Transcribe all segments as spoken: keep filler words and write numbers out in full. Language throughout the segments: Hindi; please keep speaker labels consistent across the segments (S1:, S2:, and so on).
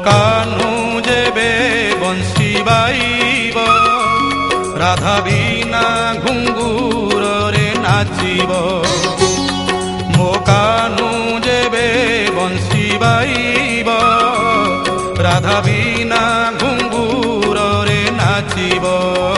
S1: कान्हू जेबे बंशी बाइब राधा बिना घुंगुर रे नाचिब मो कान्हू जेबे बंशी बाइब राधा बिना घुंगुर रे नाचिब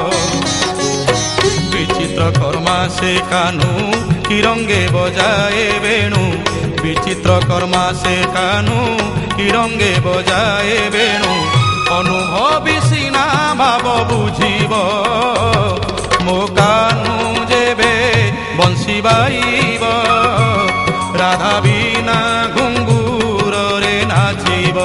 S1: विचित्र कर्मा से कान्हू कि रंगे बजाए वेणु विचित्र कर्मा से कान्हू कि रंगे बजाए वेणु अनुभवी सीना भाव बुझिब मो कान्हू जेबे बंशी बाइब राधा बिना घुंगुर रे नाचिब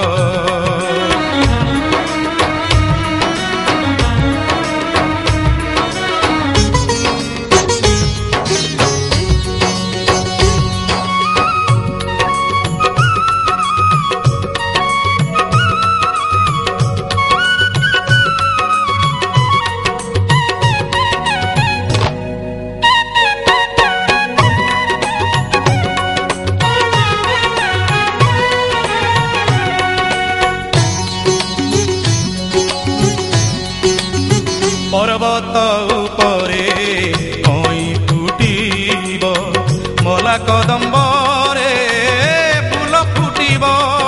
S1: पर्वत उपरे कई फुटिब मला कदम्बरे फूल फुटिब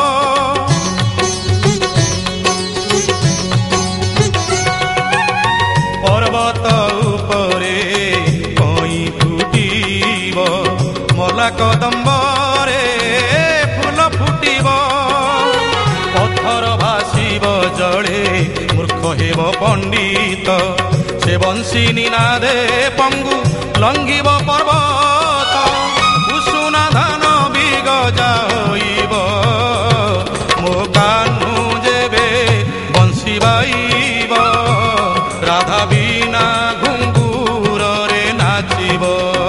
S1: पर्वत उपरे कई फुटिब मला कदम्बरे फूल फुटिब पत्थर भासिब जड़े मूर्ख हेब पंडित से बंशी निनादे पंगु लंघिब पर्वत कुसुना धान बिगजा होइब मो कान्हू जेबे बंशी बाइब राधा बिना घुंगुर रे नाचिब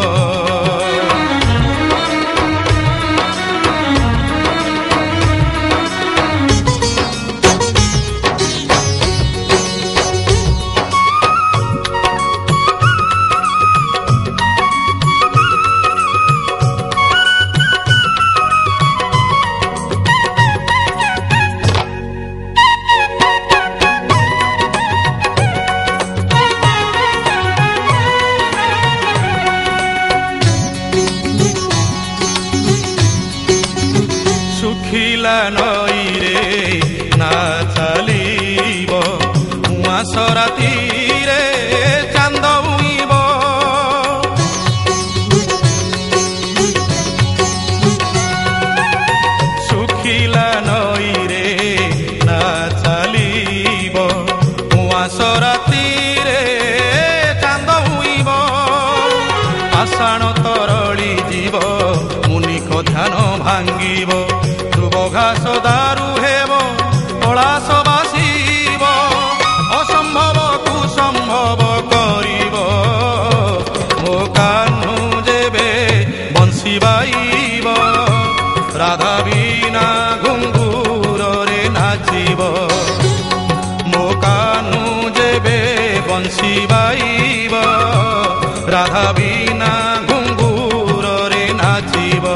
S1: सुखिला नई रे ना चलिब उआस राति रे चांद उइब सुखिला नई रे ना चलिब उआस राति रे चांद उइब आषाढ़ तरली जीव मुनिक ध्यान भांगिब घास दारू हेब पलाश बासिब असंभव कुसंभव करिब मो कान्हू जेबे बंशी बाइब राधा बिना घुंगुर रे नाचिब मो कान्हू जेबे बंशी बाइब राधा बिना घुंगुर रे नाचिब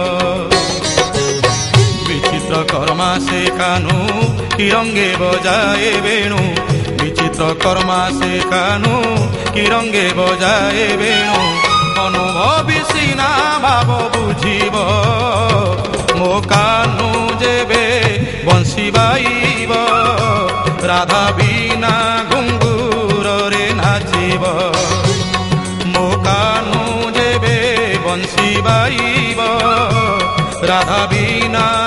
S1: विचित्र कर्मा से कान्हू कि रंगे बजाए वेणु विचित्र कर्मा से कान्हू कि रंगे बजाए वेणु अनुभवी सीना भाव बुझिब मो कान्हू जेबे बंशी बाइब राधा बिना घुंगुर रे नाचिब मो कान्हू जेबे बंशी बाइब राधा बिना